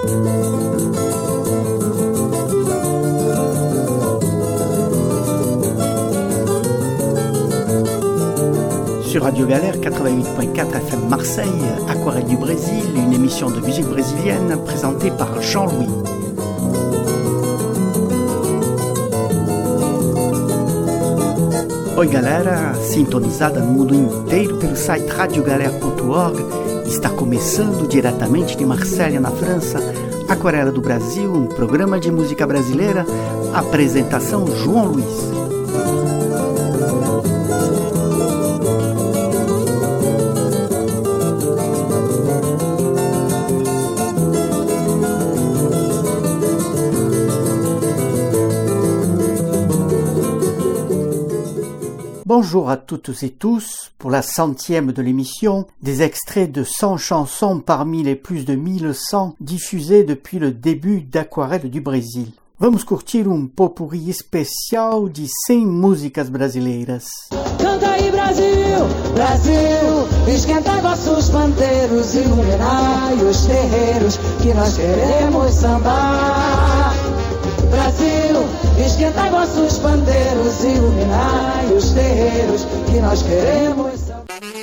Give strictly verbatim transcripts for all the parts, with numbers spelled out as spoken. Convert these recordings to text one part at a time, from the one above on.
Sur Radio Galère quatre-vingt-huit point quatre F M Marseille, Aquarelle du Brésil, une émission de musique brésilienne présentée par Jean-Louis. Oi galera, sintonizada no mundo inteiro pelo site radio galera ponto org, está começando diretamente de Marselha, na França, Aquarela do Brasil, um programa de música brasileira, apresentação João Luiz. Bonjour à toutes et tous, pour la centième de l'émission, des extraits de cent chansons parmi les plus de mille cent diffusées depuis le début d'Aquarela do Brasil. Vamos curtir um pot-pourri especial de cem músicas brasileiras. Canta aí Brasil, Brasil, esquenta vossos pandeiros, iluminai os terreiros que nós queremos sambar. Brasil, esquenta vossos pandeiros, iluminai os terreiros que nós queremos sambar.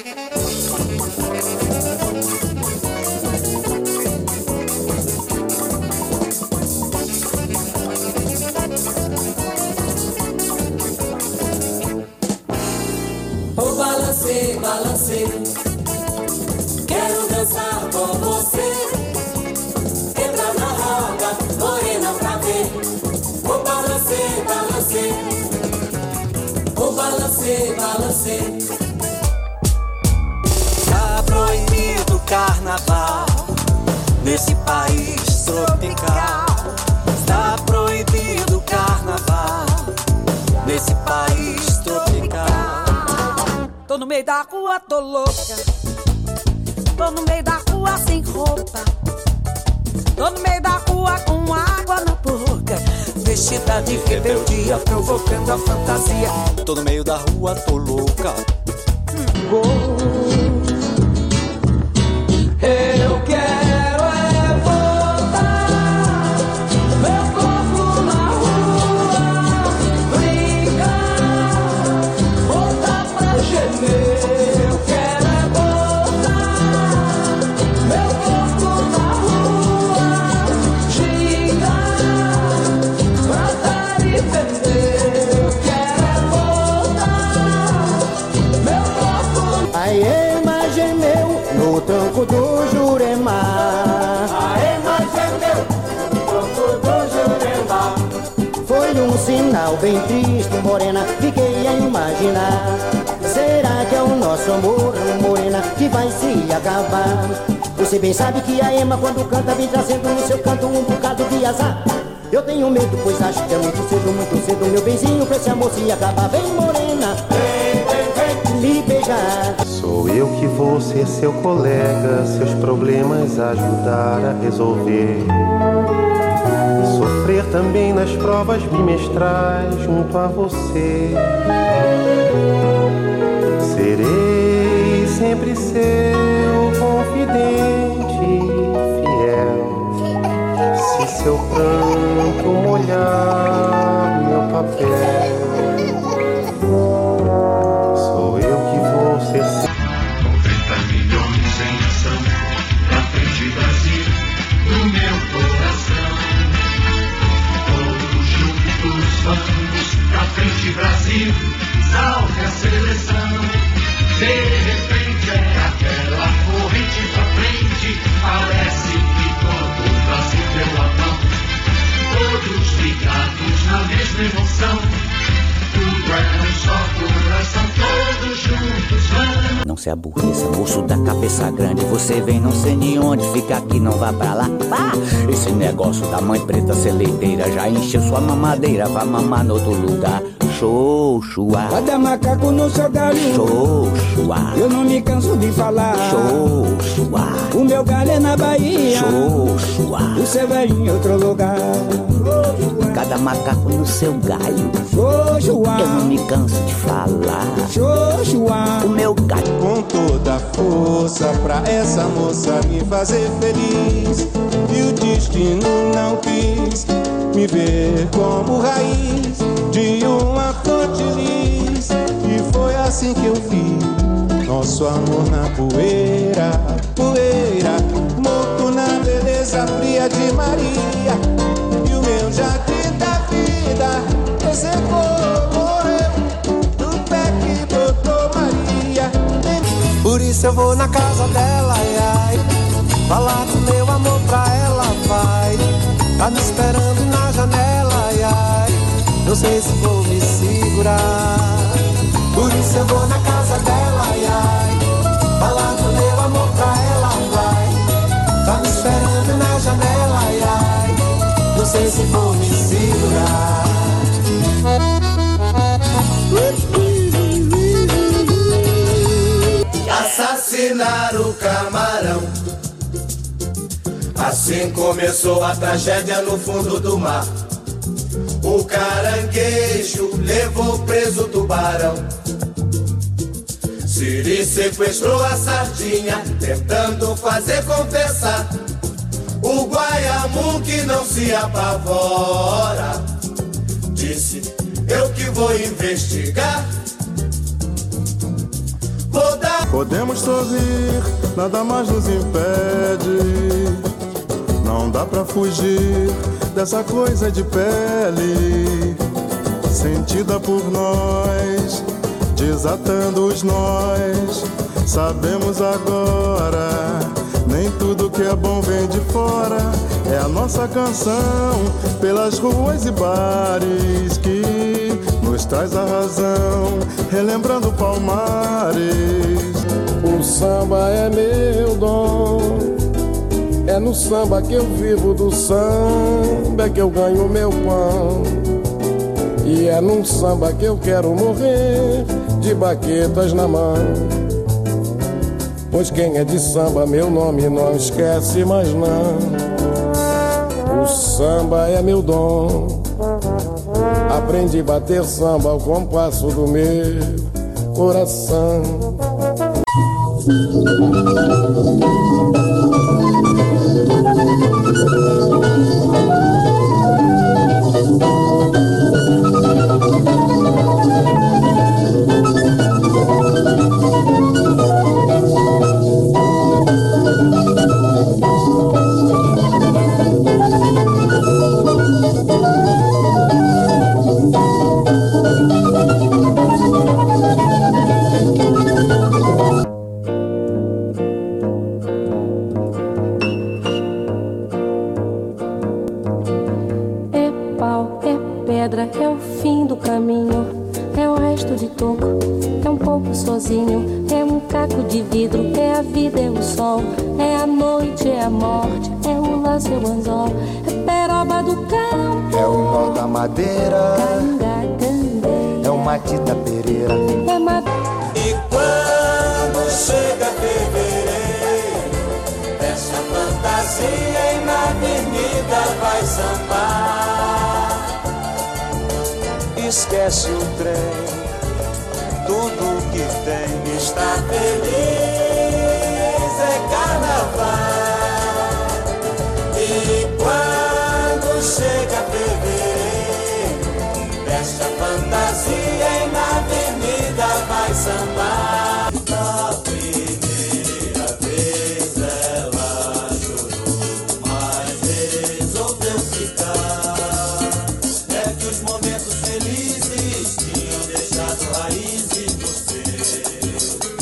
Oh, balancei, balancei, quero dançar com você. Entra na roda, morena pra ver. Oh, balancei, balancei, oh, balancei, balancei. Tá proibido o carnaval nesse país tropical. Está proibido o carnaval nesse país tropical. Tô no meio da rua, tô louca. Tô no meio da rua sem roupa. Tô no meio da rua com água na boca. Vestida de rebeldia, provocando a fantasia. Tô no meio da rua, tô louca. Oh, eu quero é voltar, meu corpo na rua, brincar, voltar pra gemer. Eu quero é voltar, meu corpo na rua, gingar, plantar e vender. Eu quero é voltar, meu corpo. Aê, mas gemeu no tranco do Jurema. Aê, mas gemeu no tranco do Jurema. Foi um sinal bem triste, morena, fiquei a imaginar. Será que é o nosso amor, morena, que vai se acabar? Você bem sabe que a Ema, quando canta, vem trazendo no seu canto um bocado de azar. Eu tenho medo, pois acho que é muito cedo, muito cedo, meu benzinho, pra esse amor se acabar. Vem, morena, vem, vem, vem me beijar. Sou eu que vou ser seu colega, seus problemas ajudar a resolver. Sofrer também nas provas bimestrais junto a você. Serei sempre seu confidente fiel, se seu pranto molhar meu papel. Sou eu que vou ser seu. noventa milhões em ação, pra frente Brasil, no meu coração. Todos juntos vamos, pra frente Brasil, salve a seleção. De repente é aquela corrente pra frente, parece que todo o Brasil deu a mão. Todos ligados na mesma emoção, tudo é um só coração, todos juntos vamos. Não se aborreça, moço da cabeça grande. Você vem não sei nem onde, fica aqui, não vá pra lá. Pá! Esse negócio da mãe preta ser leiteira já encheu sua mamadeira, vá mamar no outro lugar. Xoxua, cada macaco no seu galho. Xoxua, eu não me canso de falar. Xoxua, o meu galho é na Bahia. Xoxua, o seu velho em outro lugar. Cada macaco no seu galho. Xoxua, eu não me canso de falar. Xoxua, o meu galho. Com toda a força pra essa moça me fazer feliz. E o disco destino não quis me ver como raiz de uma flor de lis. E foi assim que eu vi nosso amor na poeira, poeira, morto na beleza fria de Maria. E o meu jardim da vida ressecou, morreu do pé que brotou Maria. Por isso eu vou na casa dela, ai, ai, falar do meu amor pra ela, vai. Tá me esperando na janela, ai, ai, não sei se vou me segurar. Por isso eu vou na casa dela, ai, ai, falar do meu amor pra ela, vai. Tá me esperando na janela, ai, ai, não sei se vou me segurar. Assassinar o camarão. Assim começou a tragédia no fundo do mar. O caranguejo levou preso o tubarão. Siri sequestrou a sardinha, tentando fazer confessar. O guaiamu que não se apavora disse: eu que vou investigar. Vou dar... Podemos sorrir, nada mais nos impede. Não dá pra fugir dessa coisa de pele, sentida por nós, desatando os nós. Sabemos agora, nem tudo que é bom vem de fora. É a nossa canção pelas ruas e bares que nos traz a razão, relembrando Palmares. O samba é meu dom, é no samba que eu vivo, do samba é que eu ganho meu pão. E é num samba que eu quero morrer, de baquetas na mão. Pois quem é de samba, meu nome não esquece mais não. O samba é meu dom, aprendi a bater samba ao compasso do meu coração. É o fim do caminho, é o resto de toco, é um pouco sozinho, é um caco de vidro, é a vida, é o sol, é a noite, é a morte, é o laço, é o anzol, é peroba do campo, é o nó da madeira, é o matita pereira, é ma... E quando chega fevereiro, essa fantasia e na avenida vai sambar. Esquece o trem, tudo que tem, está feliz, é carnaval. E quando chega fevereiro, veste a fantasia e na avenida vai sambar. Na primeira vez ela chorou, mas resolveu ficar. É que os momentos felizes tinham deixado raízes no seu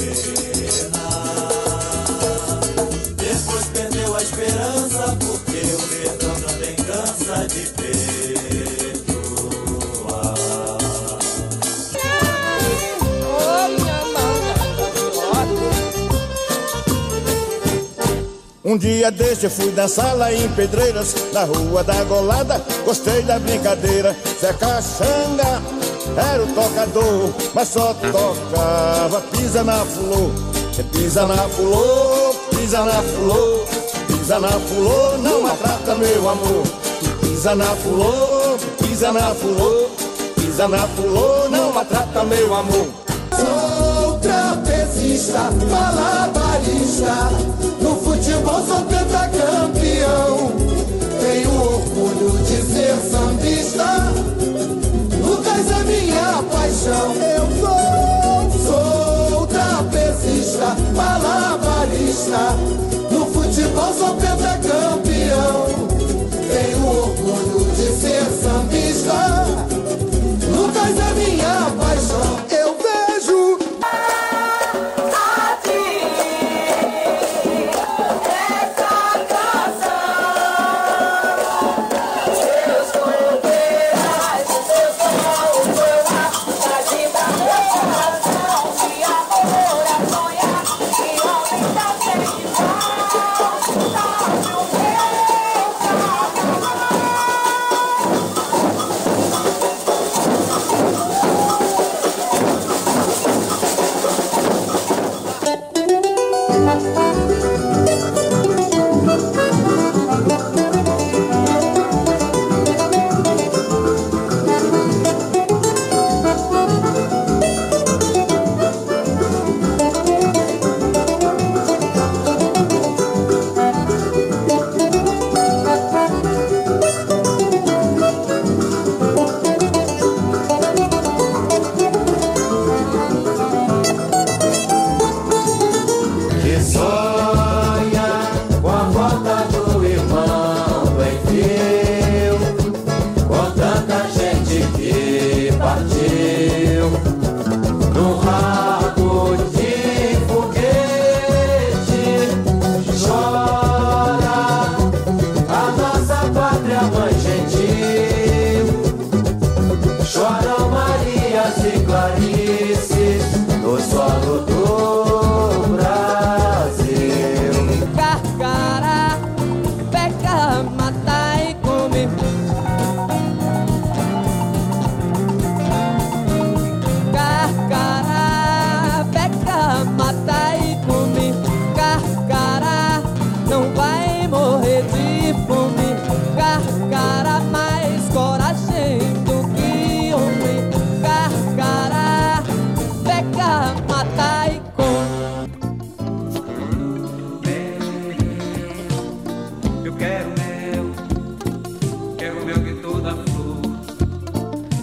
penar. Depois perdeu a esperança, porque o perdão também cansa de perdoar. Um dia desse eu fui dançar lá em Pedreiras, na rua da Golada, gostei da brincadeira. Zé Caxanga era o tocador, mas só tocava pisa na flor. É pisa na flor, pisa na flor, pisa na flor, não maltrata meu amor. Pisa na flor, pisa na flor, pisa na flor, não maltrata meu amor. Sou trapezista, malabarista, no futebol sou pentacampeão.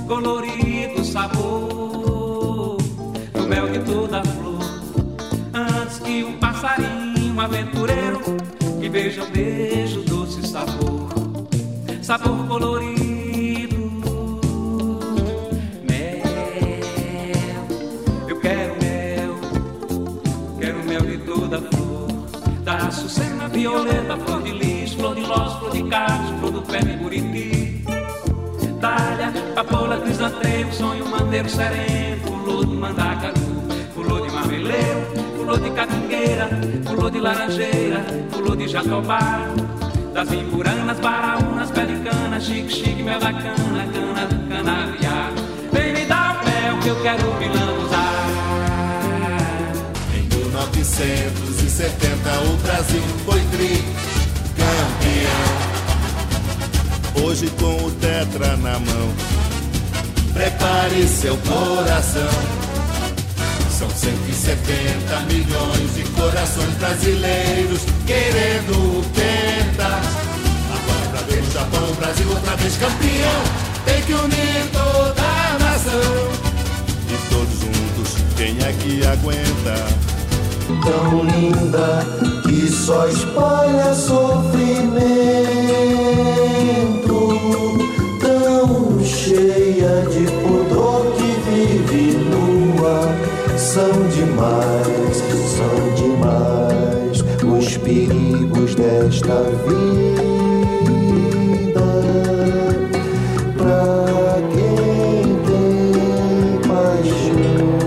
colorido sabor do mel de toda flor. Antes que um passarinho aventureiro que beija o beijo, doce sabor, sabor colorido, mel. Eu quero mel, quero mel de toda flor, da açucena, violeta, flor de lis, flor de lós, flor de cacto, flor do pé de buriti, talha, papoula, crisantemo, sonho, mandeiro sereno, flor de mandacaru, flor de marmeleiro, flor de catingueira, flor de laranjeira, flor de jatobá, das imburanas, baraunas, pelicanas, chique, chique, mel da cana, cana do canavial. Vem me dar mel que eu quero pilambuzar. Em mil novecentos e setenta o Brasil foi tricampeão. Hoje com o tetra na mão, prepare seu coração. São cento e setenta milhões de corações brasileiros querendo o penta. Agora pra ver o Japão, o Brasil outra vez campeão. Tem que unir toda a nação. E todos juntos, quem é que aguenta? Tão linda que só espalha sofrimento, tão cheia de pudor que vive nua. São demais, são demais os perigos desta vida. Pra quem tem paixão.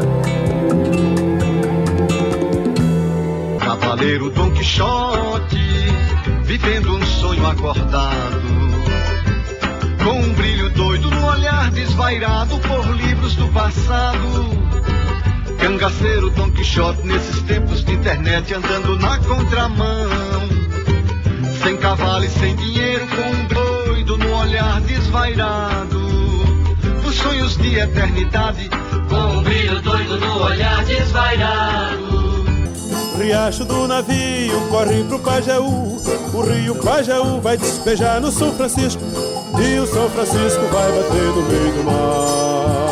Cavaleiro Dom Quixote, vivendo um sonho acordado, com um brilho doido no olhar desvairado por livros do passado. Cangaceiro Dom Quixote nesses tempos de internet andando na contramão, sem cavalo e sem dinheiro, com um doido no olhar desvairado, os sonhos de eternidade, com um brilho doido no olhar desvairado. Riacho do navio corre pro Pajeú, o rio Pajeú vai despejar no São Francisco, e o São Francisco vai bater no meio do mar.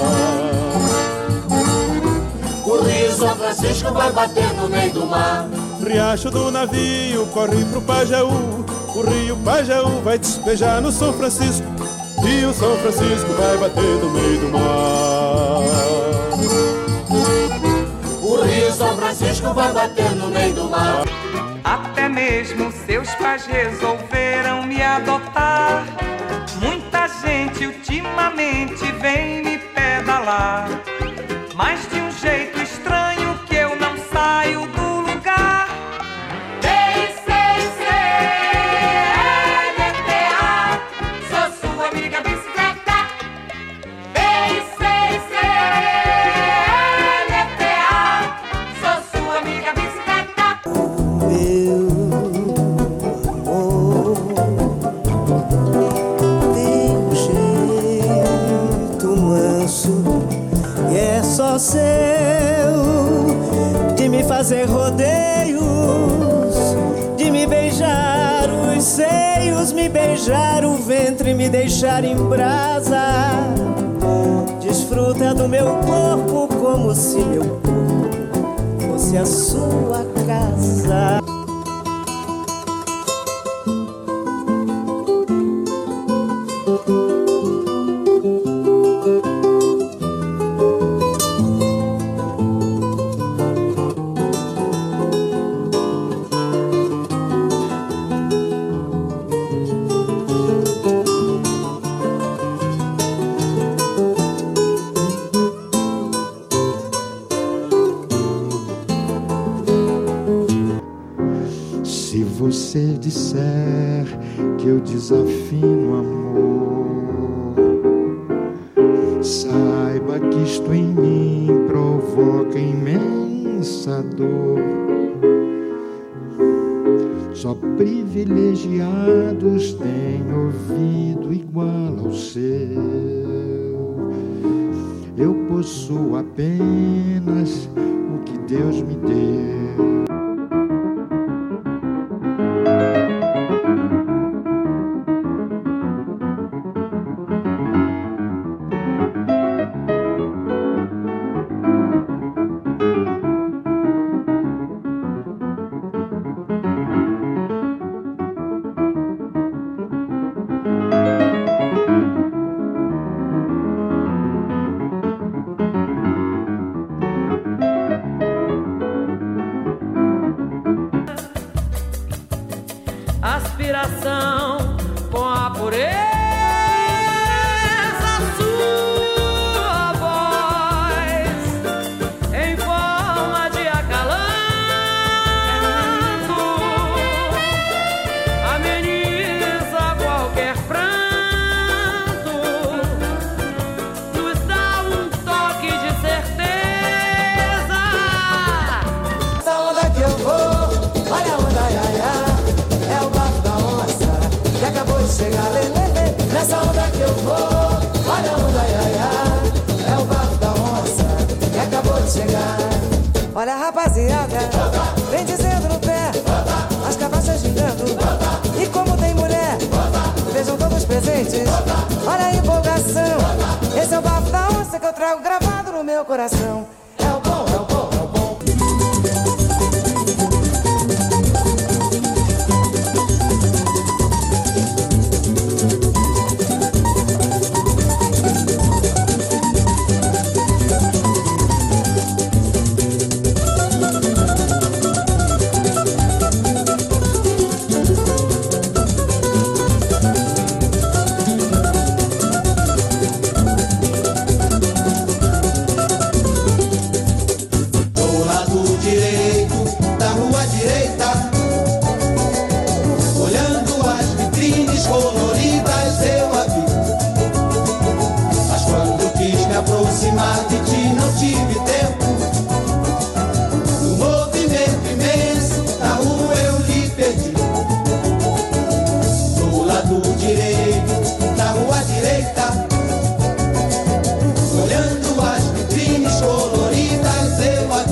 O rio São Francisco vai bater no meio do mar. Riacho do navio corre pro Pajeú, o rio Pajeú vai despejar no São Francisco, e o São Francisco vai bater no meio do mar. O rio São Francisco vai bater no meio do mar. Até mesmo seus pais resolveram me adotar. Muita gente ultimamente vem me pedalar, mas de um jeito estranho que eu não saio do lugar. D C C L T A, sou sua amiga bicicleta. D C C L T A, sou sua amiga bicicleta. Meu amor tem um jeito manso e é só seu, de me fazer rodeios, de me beijar os seios, me beijar o ventre, me deixar em brasa. Desfruta do meu corpo como se meu corpo fosse a sua casa. Se você disser que eu desafino amor, saiba que isto em mim provoca imensa dor. Só privilegiados têm ouvido igual ao seu. Eu possuo apenas o que Deus me deu. chegar, lê, lê, lê. Nessa onda que eu vou, olha a onda, ai, ai, ai. É o bafo da onça que acabou de chegar. Olha a rapaziada, vem dizendo no pé, as cabaças gingando, e como tem mulher, vejam todos presentes, olha a empolgação. Esse é o bafo da onça que eu trago gravado no meu coração. É o bom, é o bom, é o bom. aproximar de ti não tive tempo. No movimento imenso da rua eu lhe perdi. Do lado direito da rua direita, olhando as vitrines coloridas eu a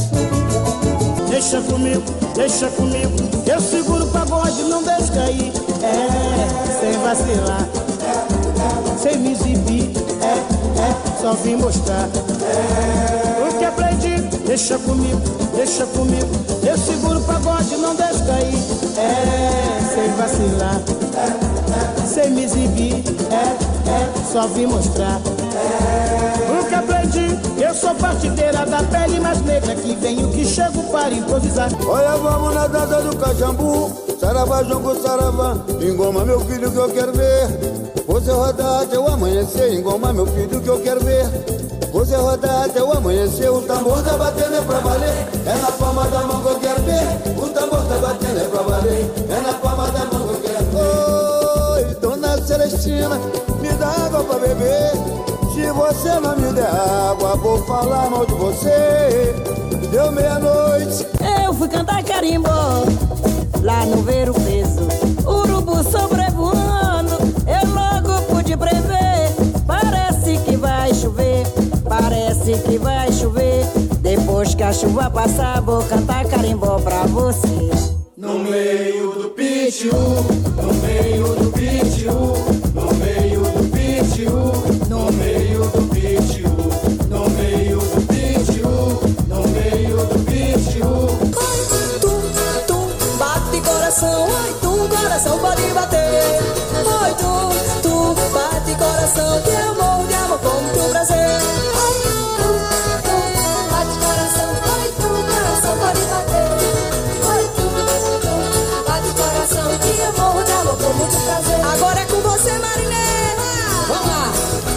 vi. Deixa comigo, deixa comigo, eu seguro o pagode, não deixo cair. É, sem vacilar, sem me exibir, é, é, só vim mostrar. É, o que aprendi, deixa comigo, deixa comigo, eu seguro o pagode, não deixo cair. É, sem vacilar, é, é, sem me exibir, é, é, só vim mostrar. É, o que aprendi, eu sou partideira da pele mais negra, que venho que chego para improvisar. Olha, vamos na dança do Cajambu, saravá, jongo, saravá, engoma meu filho que eu quero ver. Você rodar até o amanhecer, engoma meu filho que eu quero ver. Você rodar até o amanhecer, o tambor tá batendo é pra valer. É na palma da mão que eu quero ver, o tambor tá batendo é pra valer. É na palma da mão que eu quero ver. Oi, dona Celestina, me dá água pra beber. Se você não me der água, vou falar mal de você. Deu meia-noite, eu fui cantar carimbó lá no Ver o Peso, urubu sobrevoando, eu logo pude prever. Parece que vai chover, parece que vai chover. Depois que a chuva passar, vou cantar carimbó pra você. No meio do pitiu, no meio do pitiu, no meio do pitiu, no meio do pitiu, no meio do pitiu, no meio do pitiu. Ai, tum, tum, bate coração, ai, tum, coração pode bater. Ai, tum, tum, bate coração, que eu morro de amor com muito prazer. Ai, tum, tum, bate coração, ai, tum, coração pode bater. Ai, tum, tum, bate coração, que eu morro de amor com muito prazer. Agora é com você, Marinê. Vamos lá.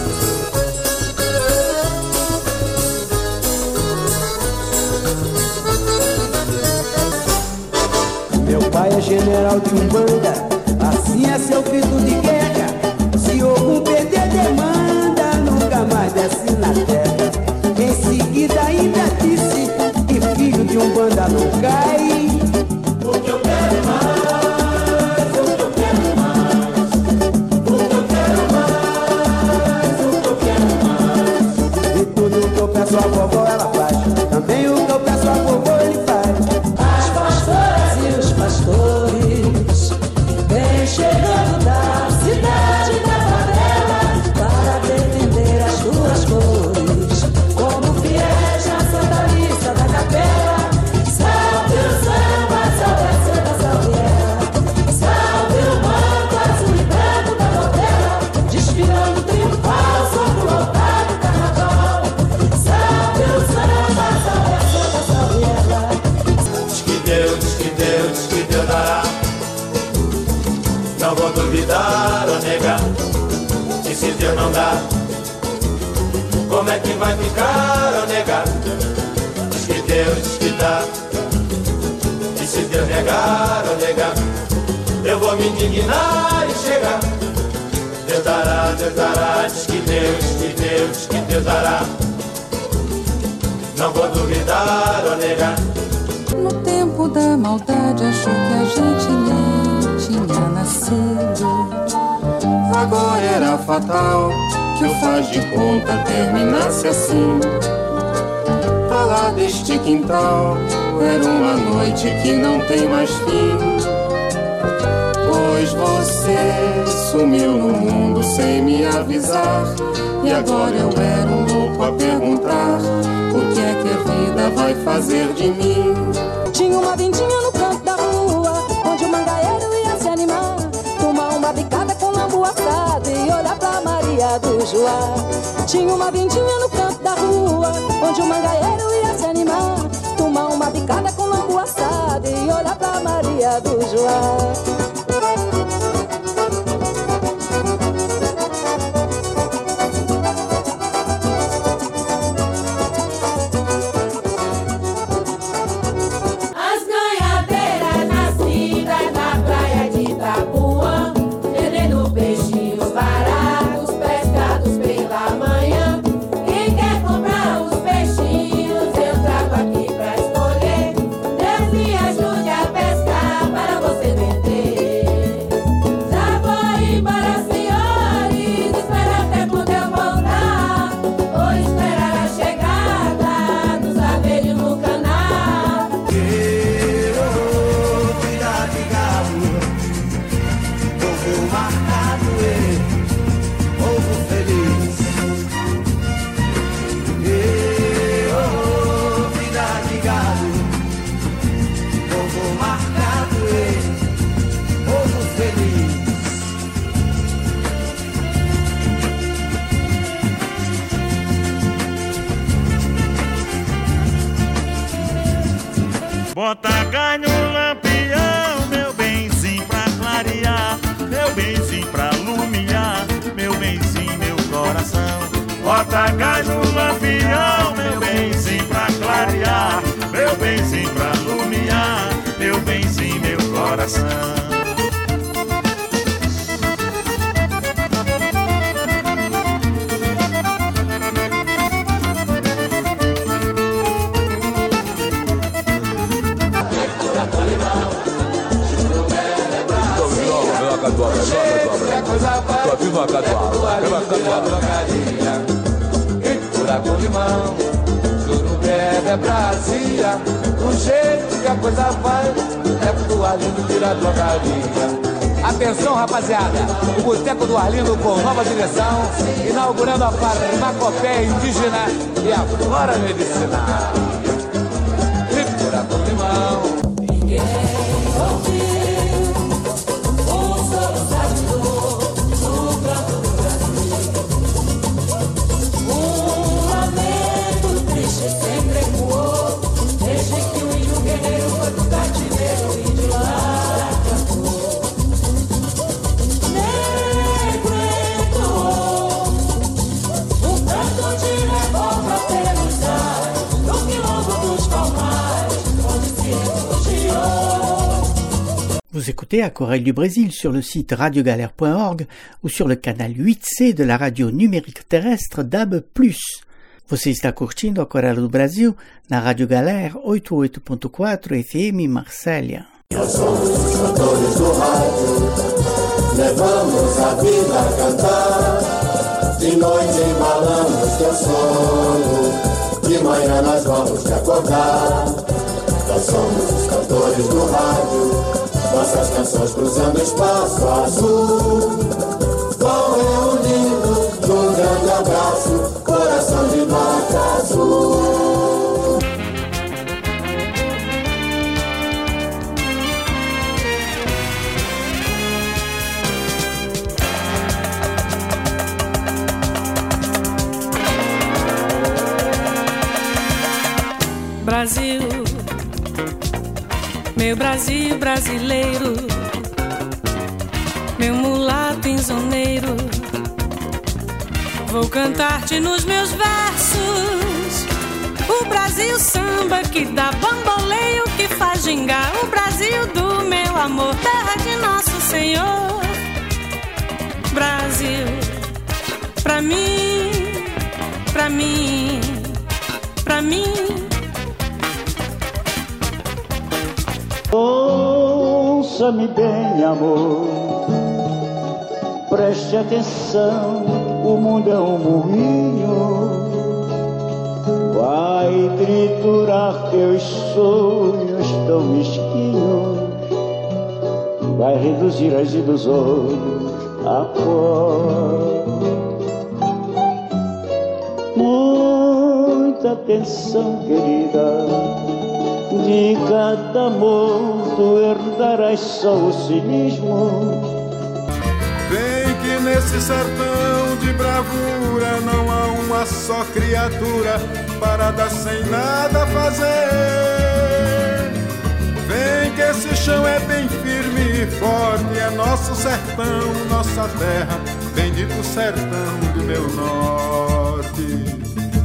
Meu pai é general de Umbanda, assim é seu grito de guerra. Se algum perder demanda, nunca mais desce na terra. Em seguida ainda disse que filho de Umbanda não cai. O que eu quero mais, o que eu quero mais, o que eu quero mais, o que eu quero mais. E tudo que eu peço a vovó ela faz, também o que eu peço a vovó ele faz. As pastoras e os pastores vêm chegando da cidade da favela para defender as tuas cores, como fiéis na Santa Missa da Capela. Salve o samba, salve a Santa Salviela, salve o manto azul e branco da novela, desfilando triunfal sobre o altar do carnaval. Salve o samba, salve a Santa Salviela. Diz que Deus, diz que Deus, diz que Deus dará. Não vou duvidar ou negar. E se Deus não dá, como é que vai ficar ou negar? Diz que Deus, diz que dá. E se Deus negar ou negar, eu vou me indignar e chegar. Deus dará, Deus dará. Diz que Deus, diz que Deus, diz que Deus dará. Não vou duvidar ou negar. No tempo da maldade achou que a gente nem tinha nascido. agora era fatal que o faz de conta terminasse assim. Pra lá deste quintal era uma noite que não tem mais fim. Pois você sumiu no mundo sem me avisar, e agora eu era um louco a perguntar o que é que a vida vai fazer de mim. Tinha uma vindinha no canto da rua, onde o mangaeiro ia se animar, tomar uma bicada com lambu assado e olhar pra Maria do Joá. Tinha uma vindinha no canto da rua, onde o mangaeiro ia se animar, tomar uma bicada com lambu assado e olhar pra Maria do Joá. Bota gás no lampião, meu benzinho pra clarear, meu benzinho pra iluminar, meu benzinho, meu coração. Bota gás no lampião, meu benzinho pra clarear, meu benzinho pra iluminar, meu benzinho, meu coração. Tô vindo uma catuaba, uma catuaba. Cura com limão, tudo bebe é Brasília. Do jeito que a coisa vai, é pro Arlindo virar drogaria. Atenção, rapaziada, o Boteco do Arlindo com nova direção, inaugurando a farmacopeia indígena e a flora medicinal. Cura com limão. Ninguém ouviu. Vous écoutez Aquarelle du Brésil sur le site radio galère point org ou sur le canal huit C de la radio numérique terrestre D A B plus. Você está curtindo Aquarelle do Brasil na Rádio Galera oitenta e oito ponto quatro F M Marsella. Nós somos os cantores do rádio, levamos a vida a cantar. De noite embalamos teu sono, de manhã nós vamos te acordar. Nós somos os cantores do rádio, nossas canções cruzando espaço azul, vão reunindo num grande abraço, coração de norte azul. Brasil, meu Brasil brasileiro, meu mulato insoneiro, vou cantar-te nos meus versos. O Brasil samba que dá bamboleio, que faz gingar. O Brasil do meu amor, terra de nosso Senhor. Brasil, pra mim, pra mim, pra mim. Ouça-me bem, amor, Preste atenção, o mundo é um moinho, vai triturar teus sonhos tão mesquinhos, vai reduzir as ilusões a pó. Muita atenção, querida, de cada amor tu herdarás só o cinismo. Vem que nesse sertão de bravura não há uma só criatura parada sem nada fazer. Vem que esse chão é bem firme e forte, é nosso sertão, nossa terra, bendito sertão do meu norte.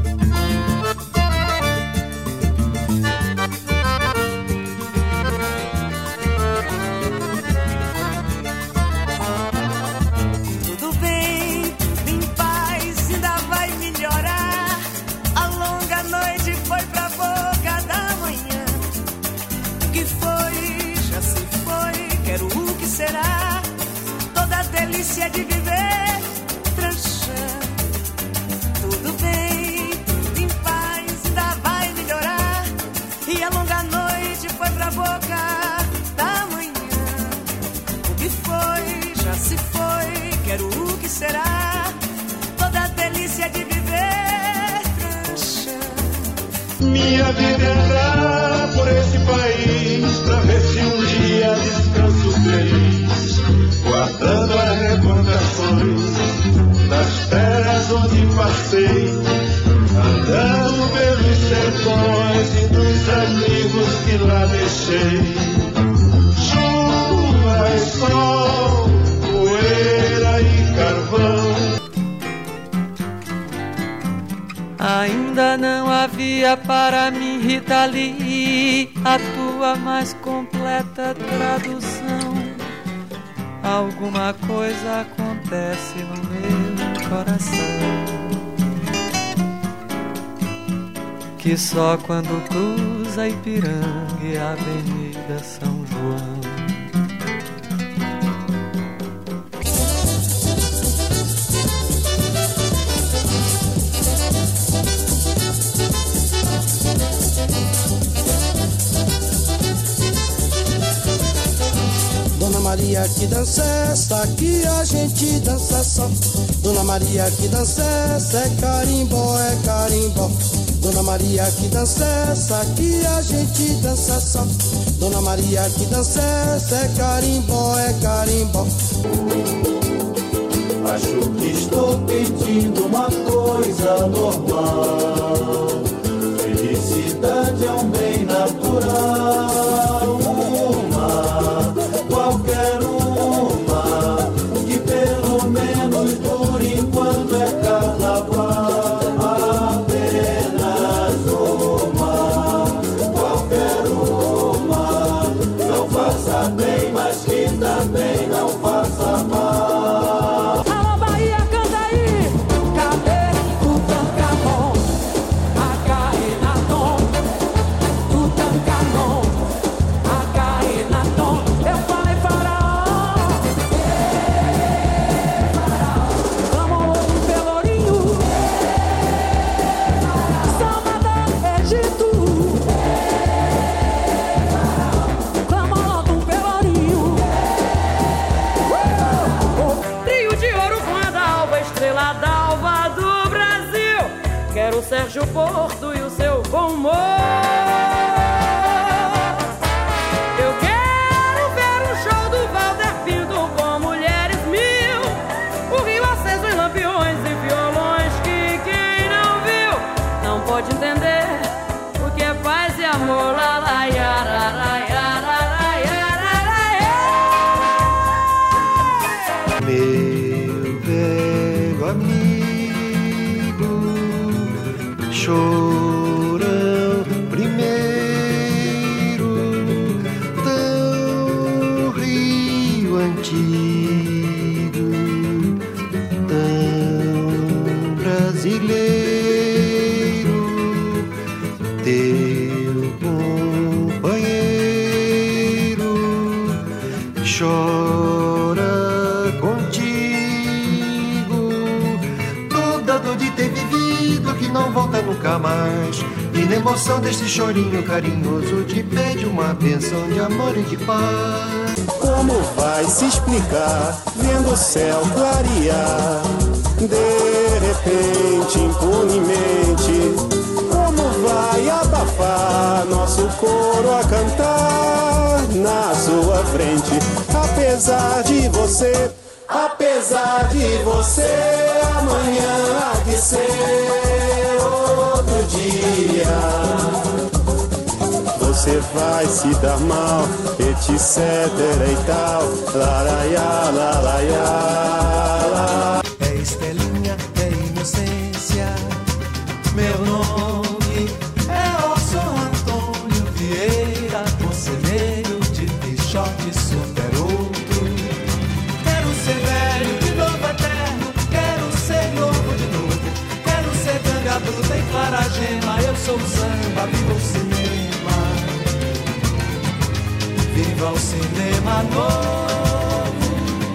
Será toda a delícia de viver tranchando. Tudo bem, em paz, ainda vai melhorar. E a longa noite foi pra boca da manhã. O que foi, já se foi, quero o que será. Toda a delícia de viver tranchando. Minha vida é andar por esse país pra ver se um dia descanso feliz, guardando as recordações das terras onde passei, andando pelos sertões e dos amigos que lá deixei. Chuva e sol, poeira e carvão. Ainda não havia para mim, Rita Lee, a tua mais completa tradução. Alguma coisa acontece no meu coração, que só quando cruza Ipiranga e a Avenida São João. Dona Maria, que dança essa, que a gente dança só. Dona Maria, que dança essa, é carimbó, é carimbó. Dona Maria, que dança essa, que a gente dança só. Dona Maria, que dança essa, é carimbó, é carimbó. Acho que estou pedindo uma coisa normal. Felicidade é um bem natural. Uma, qualquer uma, que pelo menos por enquanto é carnaval. Apenas uma, qualquer uma, não faça bem, mas que também não faça mal. Sérgio Porto e o seu bom humor. Eu quero ver o show do Valder Pinto com mulheres mil, o rio aceso em lampiões e violões que quem não viu não pode entender o que é paz e amor. Lá, lá, ya, lá, lá, ya, lá, lá, ya, lá, lá, ya. Meu velho amigo, chorão primeiro, tão rio antigo, tão brasileiro, teu companheiro chora contigo. nunca mais. E na emoção deste chorinho carinhoso te pede uma bênção de amor e de paz. Como vai se explicar vendo o céu clarear? De repente, impunemente, como vai abafar nosso coro a cantar na sua frente? Apesar de você, apesar de você, amanhã há de ser outro dia. Você vai se dar mal, etc e tal, laraiá, laraiá, lá. É Estelinha, é inocência, meu nome é Orson Antônio Vieira, conselheiro de Pichote super outro. Quero ser velho de novo eterno, quero ser novo de novo, quero ser ganga bruta e clara gema, eu sou o samba, viva o cinema. Viva o cinema novo.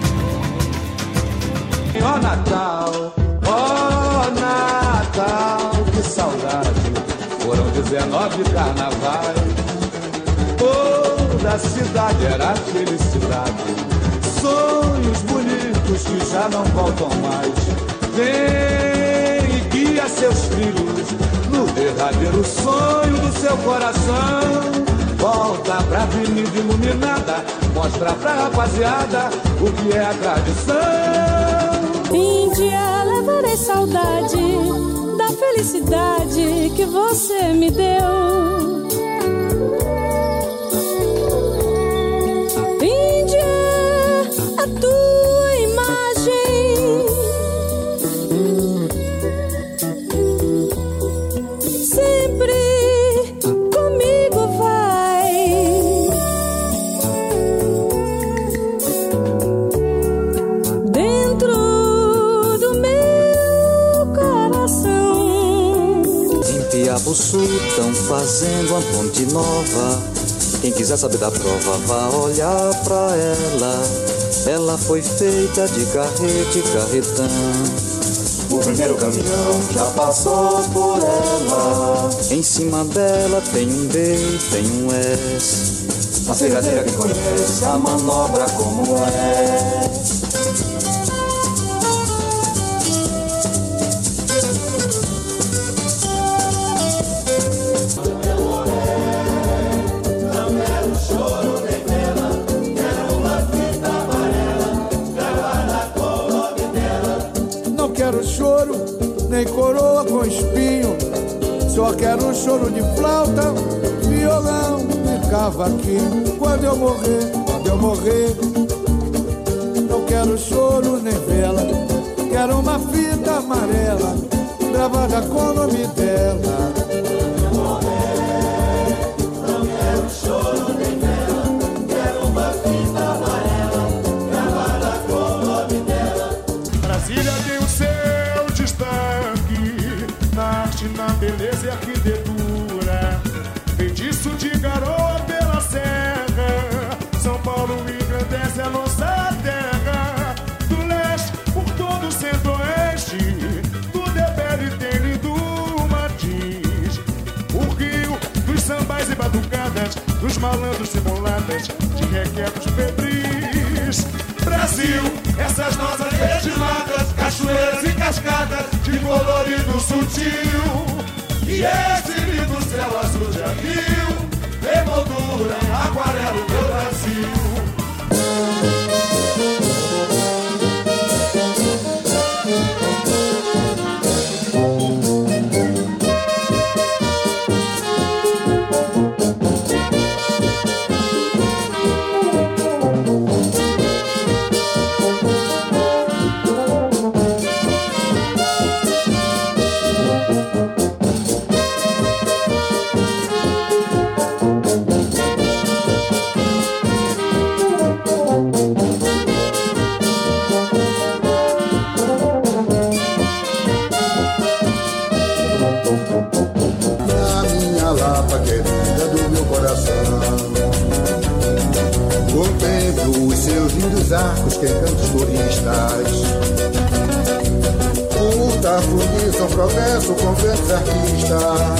Ó Natal, ó Natal, que saudade. Foram dezenove carnavais. Toda a cidade era felicidade. Sonhos bonitos que já não voltam mais. Vem e guia seus filhos no derradeiro sonho do seu coração. Volta pra avenida iluminada, mostra pra rapaziada o que é a tradição. Índia, levarei saudade da felicidade que você me deu. Índia, a tua imagem sempre comigo vai. Dentro do meu coração. Em Piabuçu tão fazendo uma ponte nova. Quem quiser saber da prova, vá olhar pra ela. Ela foi feita de carrete e carretão. O primeiro caminhão já passou por ela. Em cima dela tem um B, tem um S. A cegadeira que conhece a manobra como é. Quero choro, nem coroa com espinho. Só quero um choro de flauta, violão e cavaquinho. Quando eu morrer, quando eu morrer, não quero choro nem vela. Quero uma fita amarela, gravada com o nome dela. Quando eu morrer, não quero choro nem vela. Quero uma fita amarela, gravada com o nome dela. Brasília tem o seu na arte, na beleza e arquitetura, feitiço de garoa pela serra. São Paulo engrandece a nossa terra. Do leste por todo o centro-oeste, tudo é belo e tem lindo Martins. O rio dos sambais e batucadas, dos malandros simuladas, de requebros febris. Brasil, essas nossas vestimatas, cachoeiras e cascadas de colorido sutil. E esse lindo céu azul já viu, emoldura, aquarela do Brasil. Arcos que encantam os turistas. Curta a fogueira Atenção, progresso, convence artista.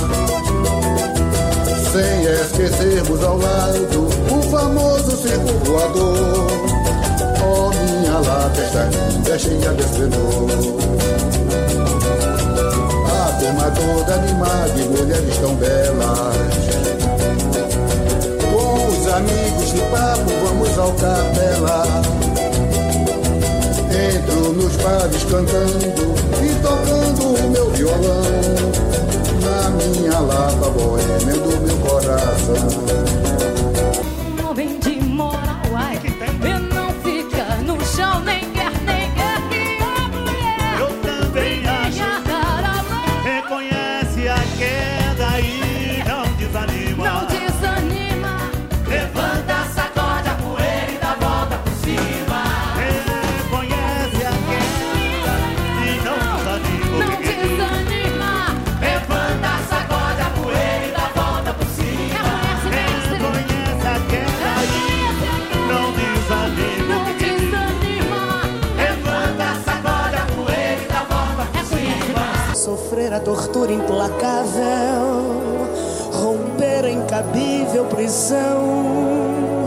Sem esquecermos ao lado o famoso circo voador. Oh, minha lá, festa linda, cheia de esplendor. A turma toda animada e mulheres tão belas. Com os amigos de papo vamos ao capela. Entro nos bares cantando e tocando o meu violão. Na minha lata boêmia do meu coração. Homem de moral, ai, e não fica no chão, nem quer, nem quer que a mulher. Eu também acho. Reconhece a queda e não desanima. Não desanima. Levanta, sacode a poeira e dá volta por cima. Reconhece a queda e não desanima. Não desanima. Levanta, sacode a poeira e dá volta por cima. Reconhece a queda e não desanima. Não desanima. Levanta, sacode a poeira e dá volta por cima. Sofrer a tortura implacável, romper a incabível prisão,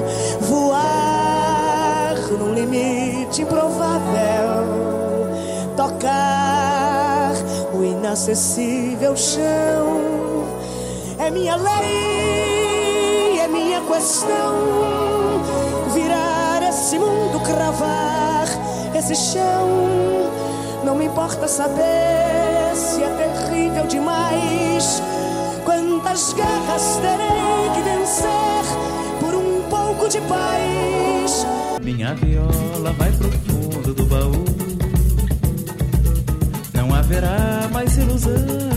voar num limite improvável, tocar o inacessível chão. É minha lei, é minha questão, virar esse mundo, cravar esse chão. Não me importa saber se é terrível demais. Quantas guerras terei que vencer por um pouco de paz? Minha viola vai pro fundo do baú. Não haverá mais ilusão.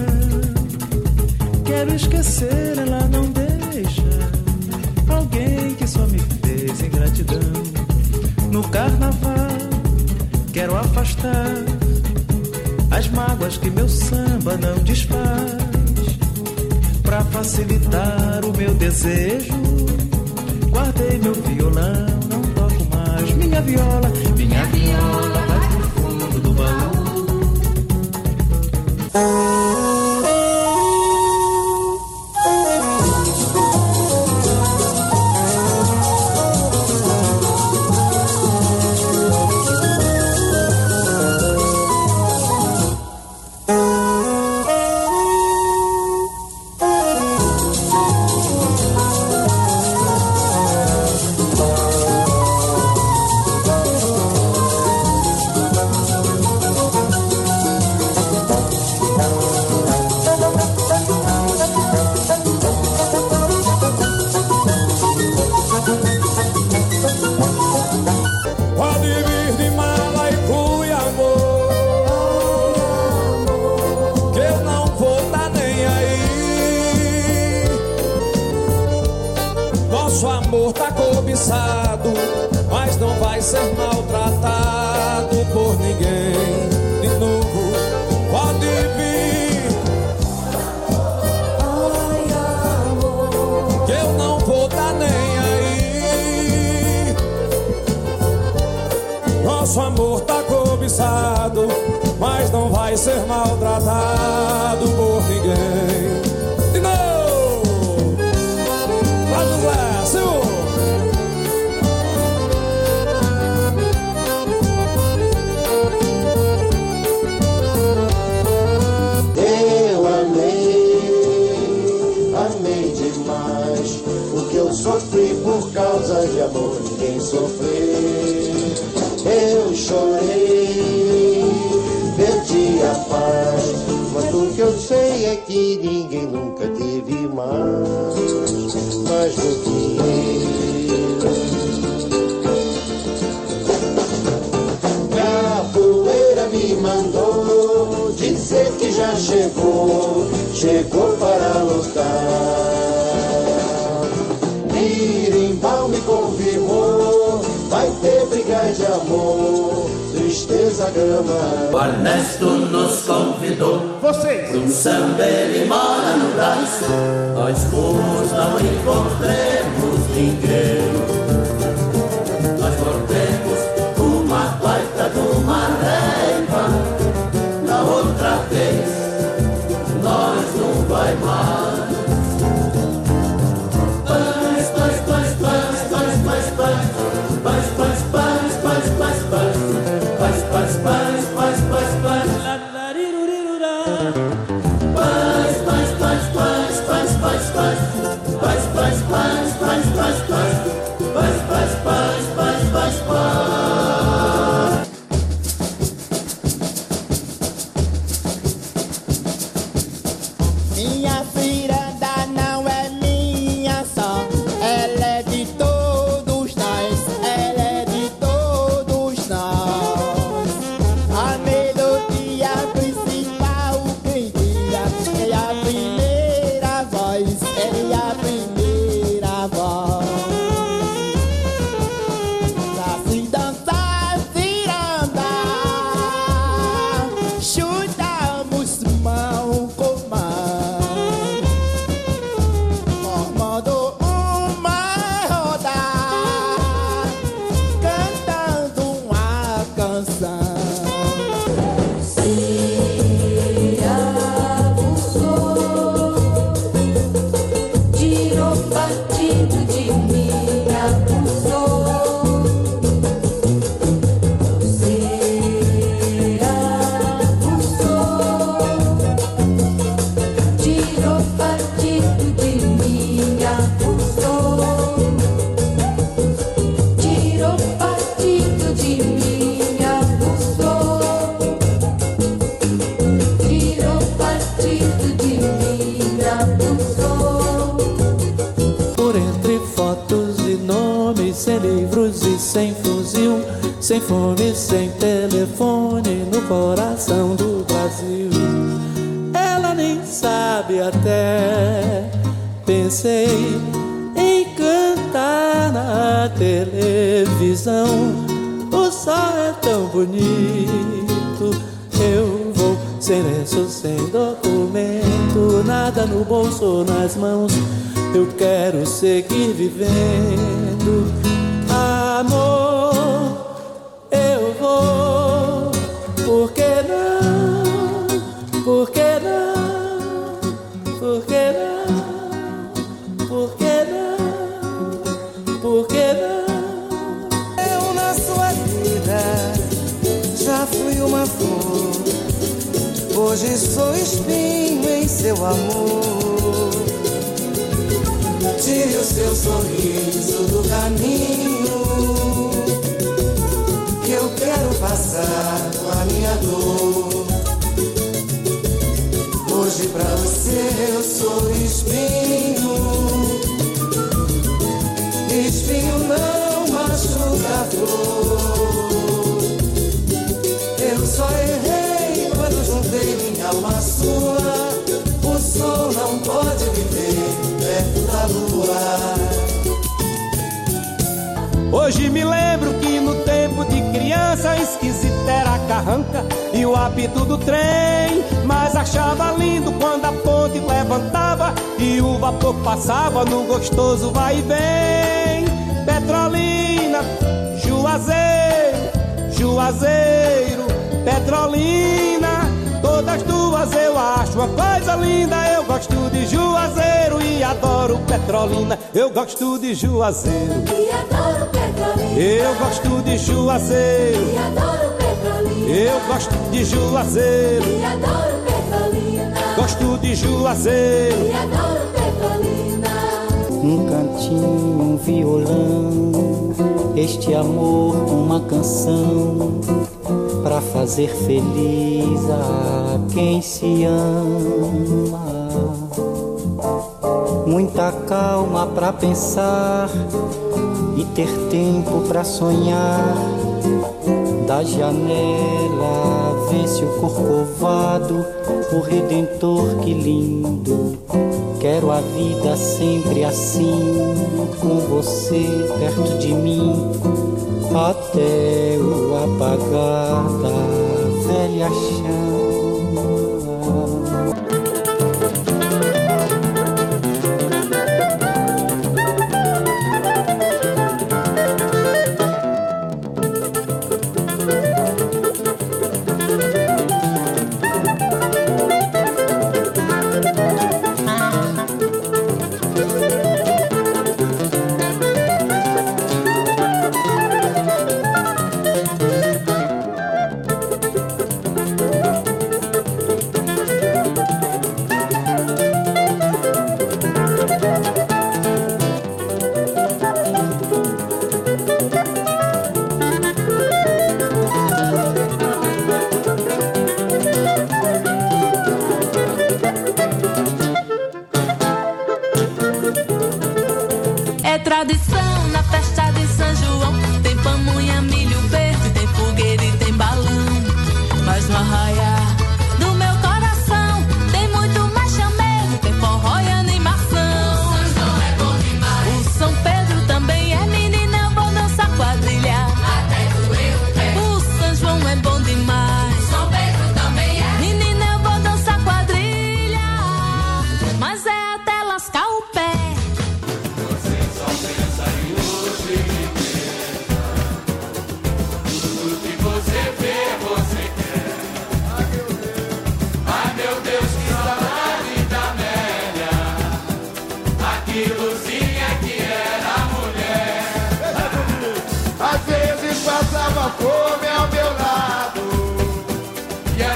Quero esquecer, ela não deixa. Alguém que só me fez ingratidão. No carnaval quero afastar as mágoas que meu samba não desfaz. Pra facilitar o meu desejo, guardei meu violão, não toco mais. Minha viola, minha viola vai pro fundo do baú. Mas não vai ser maltratado por ninguém. De novo, pode vir. Ai, amor, que eu não vou dar nem aí. Nosso amor tá cobiçado, mas não vai ser maltratado por ninguém. De novo, vamos lá, senhor. Sofri por causa de amor, ninguém sofreu. Eu chorei, perdi a paz, mas o que eu sei é que ninguém nunca teve mais, mais do que eu. Capoeira me mandou dizer que já chegou, chegou para lutar. Birimbau me confirmou, vai ter briga de amor, tristeza grama. O Ernesto nos convidou, vocês, um samba, ele mora no Brás. Nós fomos, não encontremos ninguém. Nós voltemos uma baita de uma raiva. Na outra vez paz, paz, paz, paz, ladariruriruda. Paz, paz, paz, paz, paz, paz, paz, paz, paz, paz, paz, paz, paz, paz, paz, paz, paz, paz, paz. Minha ciranda não é minha só, ela é de todos nós, ela é de todos nós. A melodia principal quem cria é a primeira voz, é a primeira voz. Pra se dançar ciranda, chutamos mão com mão, formando uma roda, cantando uma canção. Se abusou, tirou partido de mim, abusou. Se abusou, tirou partido de mim, abusou. Tirou partido de mim, abusou. Tirou partido de mim, abusou. Por entre fotos e nomes, sem livros e sem fuzil, sem fome, sem telefone, no coração do Brasil. Ela nem sabe até, pensei em cantar na televisão. O sol é tão bonito, eu vou sem lenço, sem documento, nada no bolso ou nas mãos. Eu quero seguir vivendo, amor. Eu vou, por que não? Por que não? Por que não? Por que não? Por que não? Eu na sua vida já fui uma flor, hoje sou espinho em seu amor. Tire o seu sorriso do caminho, que eu quero passar com a minha dor. Hoje pra você eu sou espinho, espinho não machuca a flor. Eu só errei quando juntei minha alma à sua. O sol não pode viver perto da lua. Hoje me lembro que no tempo de criança esquisita era a carranca e o apito do trem, mas achava lindo quando a ponte levantava e o vapor passava no gostoso vai e vem. Petrolina, Juazeiro, Juazeiro, Petrolina, todas duas eu acho uma coisa linda. Eu gosto de Juazeiro e adoro Petrolina. Eu gosto de Juazeiro E adoro Petrolina. Eu gosto de Juazeiro E adoro Petrolina. Eu gosto de Juazeiro E adoro Petrolina. Gosto de Juazeiro E adoro Petrolina. Um cantinho, um violão, este amor, uma canção, pra fazer feliz a quem se ama. Muita calma pra pensar e ter tempo pra sonhar. Da janela vê-se o corcovado, o Redentor, que lindo. Quero a vida sempre assim, com você perto de mim, até o apagar da velha chama.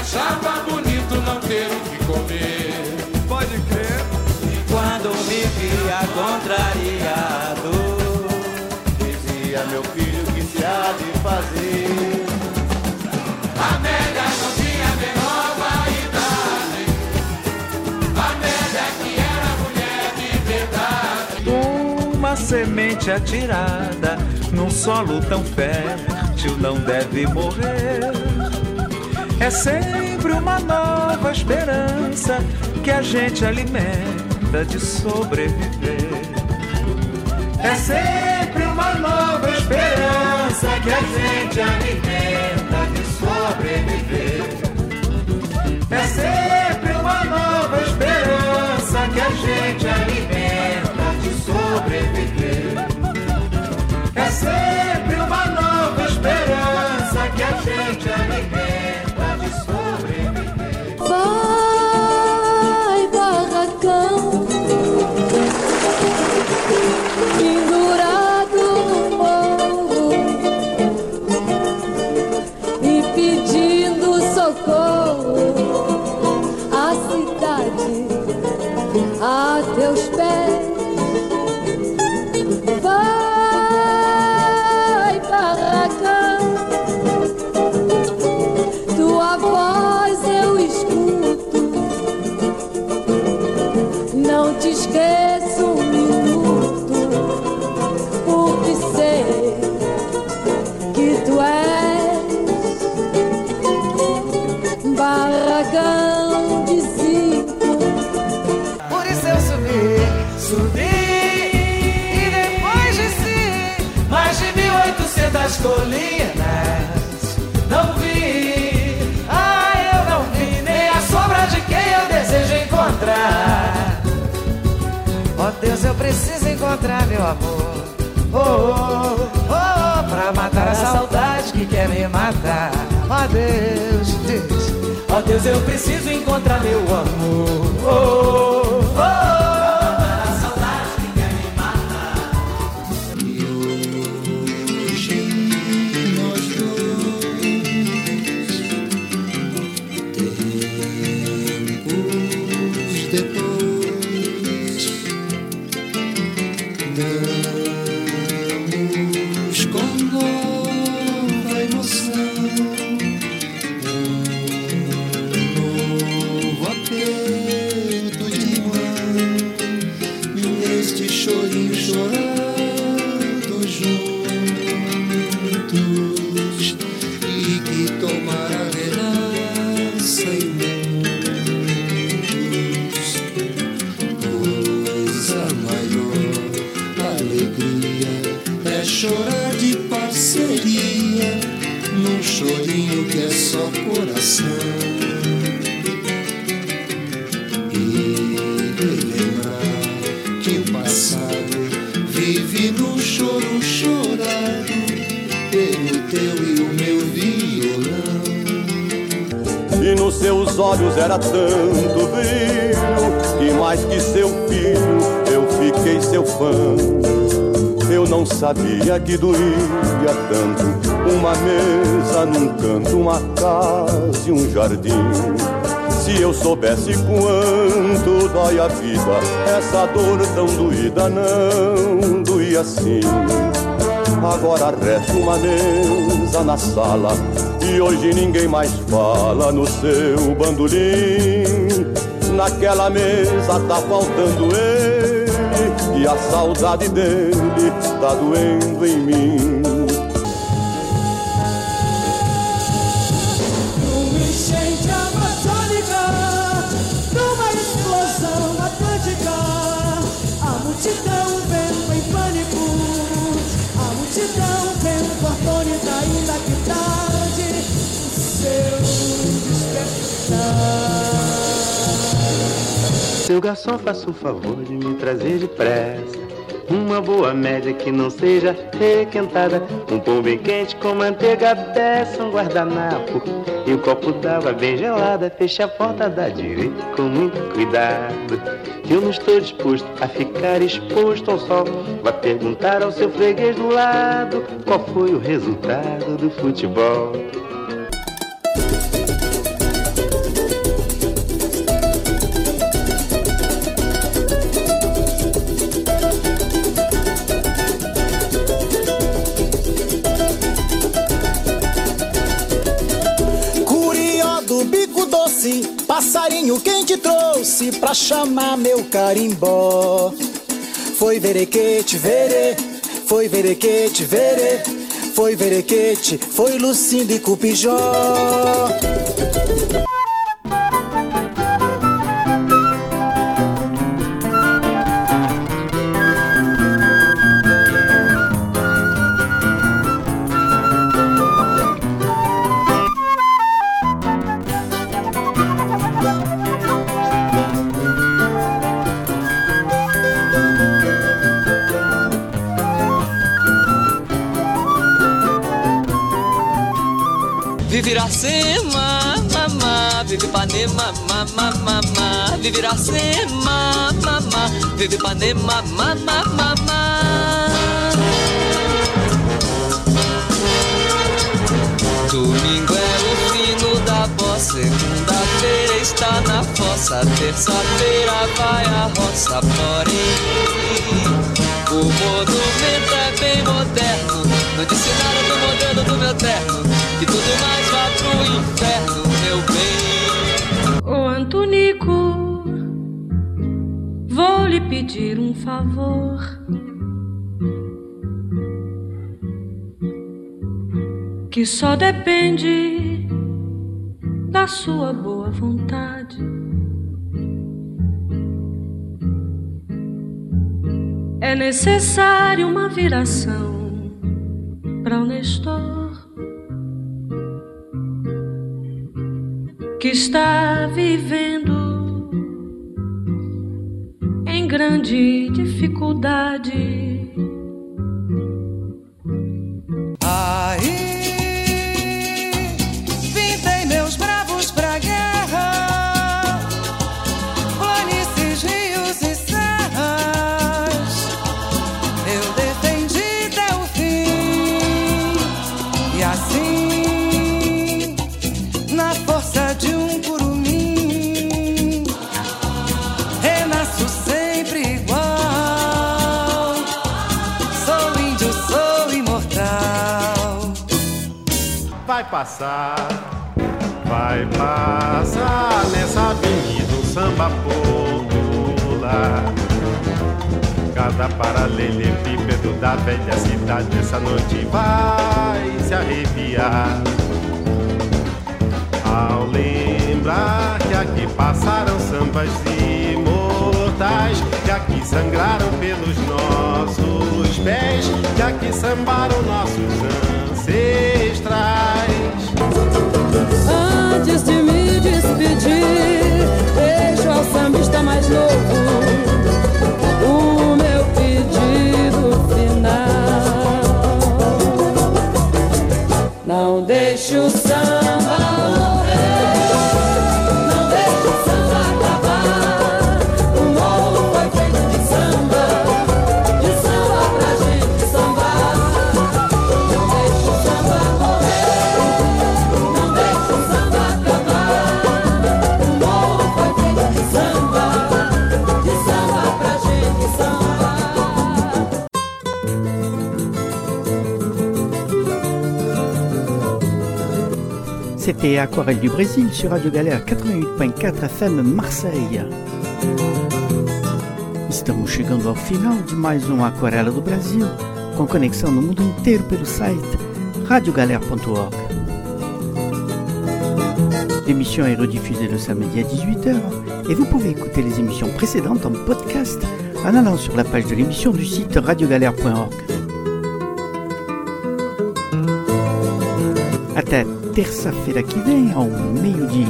achava bonito não ter o que comer. Pode crer. E quando me via contrariado, dizia: meu filho, que se há de fazer? Amélia não tinha a menor vaidade, Amélia que era mulher de verdade. Uma semente atirada num solo tão fértil não deve morrer. É sempre uma nova esperança que a gente alimenta de sobreviver. É sempre uma nova esperança que a gente alimenta de sobreviver. É sempre uma nova esperança que a gente alimenta de sobreviver. É sempre uma nova esperança que a gente alimenta de sobreviver. Vai, barracão, pendurado no morro e pedindo socorro, a cidade a teus pés. Vai, barracão, tua voz eu escuto, não te esqueço um minuto, porque sei que tu és barracão de zinco. Por isso eu subi, subi e depois desci mais de mil e oitocentas colinas. Não vi, ah, eu não vi nem a sombra de quem eu desejo encontrar. Ó Deus, eu preciso encontrar meu amor, oh, oh, oh, pra matar a saudade que quer me matar. Ó Deus, Deus, ó Deus, eu preciso encontrar meu amor, oh, oh, oh, matar a saudade que quer me matar. E hoje nós dois, tempos depois, damos com nova emoção um novo aperto de mão, neste chorinho chorando juntos, e que tomara herança e mundos, coisa maior, alegria é chorar de parceria, num chorinho que é só coração, e relembrar que o passado vive no choro chorado pelo teu e o meu violão. E nos seus olhos era tanto brilho que mais que seu filho eu fiquei seu fã. Eu não sabia que doía tanto uma mesa num canto, uma casa e um jardim. Se eu soubesse quanto dói a vida, essa dor tão doída não doía assim. Agora resta uma mesa na sala e hoje ninguém mais fala no seu bandolim. Naquela mesa tá faltando ele e a saudade dele tá doendo em mim. Numa enchente amazônica, numa explosão atlântica, a multidão vendo em pânico, a multidão vendo atônita, ainda que tarde, o seu despertar. Seu garçom, faça o favor de me trazer depressa uma boa média que não seja requentada, um pão bem quente com manteiga dessa, um guardanapo e um copo d'água bem gelada. Feche a porta da direita com muito cuidado, que eu não estou disposto a ficar exposto ao sol. Vá perguntar ao seu freguês do lado qual foi o resultado do futebol. doce, passarinho quem te trouxe pra chamar meu carimbó. Foi verequete, verê, foi verequete, verê, foi verequete, foi Lucinda e Cupijó. Vive Iracema, mamá, vive Ipanema, mamá, mamá, vive Iracema, mamá, vive Ipanema, mamá, mamá. Domingo é o fino da bossa, segunda-feira está na fossa, terça-feira vai a roça, porém o monumento é bem moderno, no dicionário do modelo do meu terno, que tudo mais vá pro inferno, meu bem. Ô Antonico, vou lhe pedir um favor. Que só depende da sua boa vontade. É necessário uma viração para o Nestor, que está vivendo em grande dificuldade. Vai passar, vai passar nessa avenida um samba popular. Cada paralelepípedo da velha cidade essa noite vai se arrepiar. Ao lembrar que aqui passaram sambas imortais, que aqui sangraram pelos nossos pés, que aqui sambaram nossos ancestrais. Antes de me despedir, deixo ao sambista mais novo o meu pedido final. Não deixe o samba morrer, não deixe o samba acabar. O morro foi feito de samba, de samba pra gente sambar. Não deixe o samba morrer, não deixe o samba acabar. O morro foi feito de samba, de samba pra gente sambar. C'était Aquarelle du Brésil sur Radio Galère quatre-vingt-huit ponto quatro F M Marseille. Estamos chegando ao final de mais um Aquarela do Brasil, com conexão no mundo inteiro pelo site radio galère ponto org. L'émission est rediffusée le samedi à dix-huit heures et vous pouvez écouter les émissions précédentes en podcast en allant sur la page de l'émission du site radio galère ponto org. Até terça-feira que vem, ao meio-dia.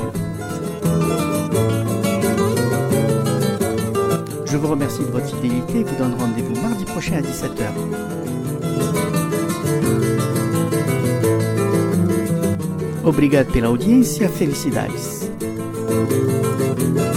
Je vous remercie de votre fidélité et vous donne rendez-vous mardi prochain à dix-sept heures. Obrigado pela audiência, felicidades.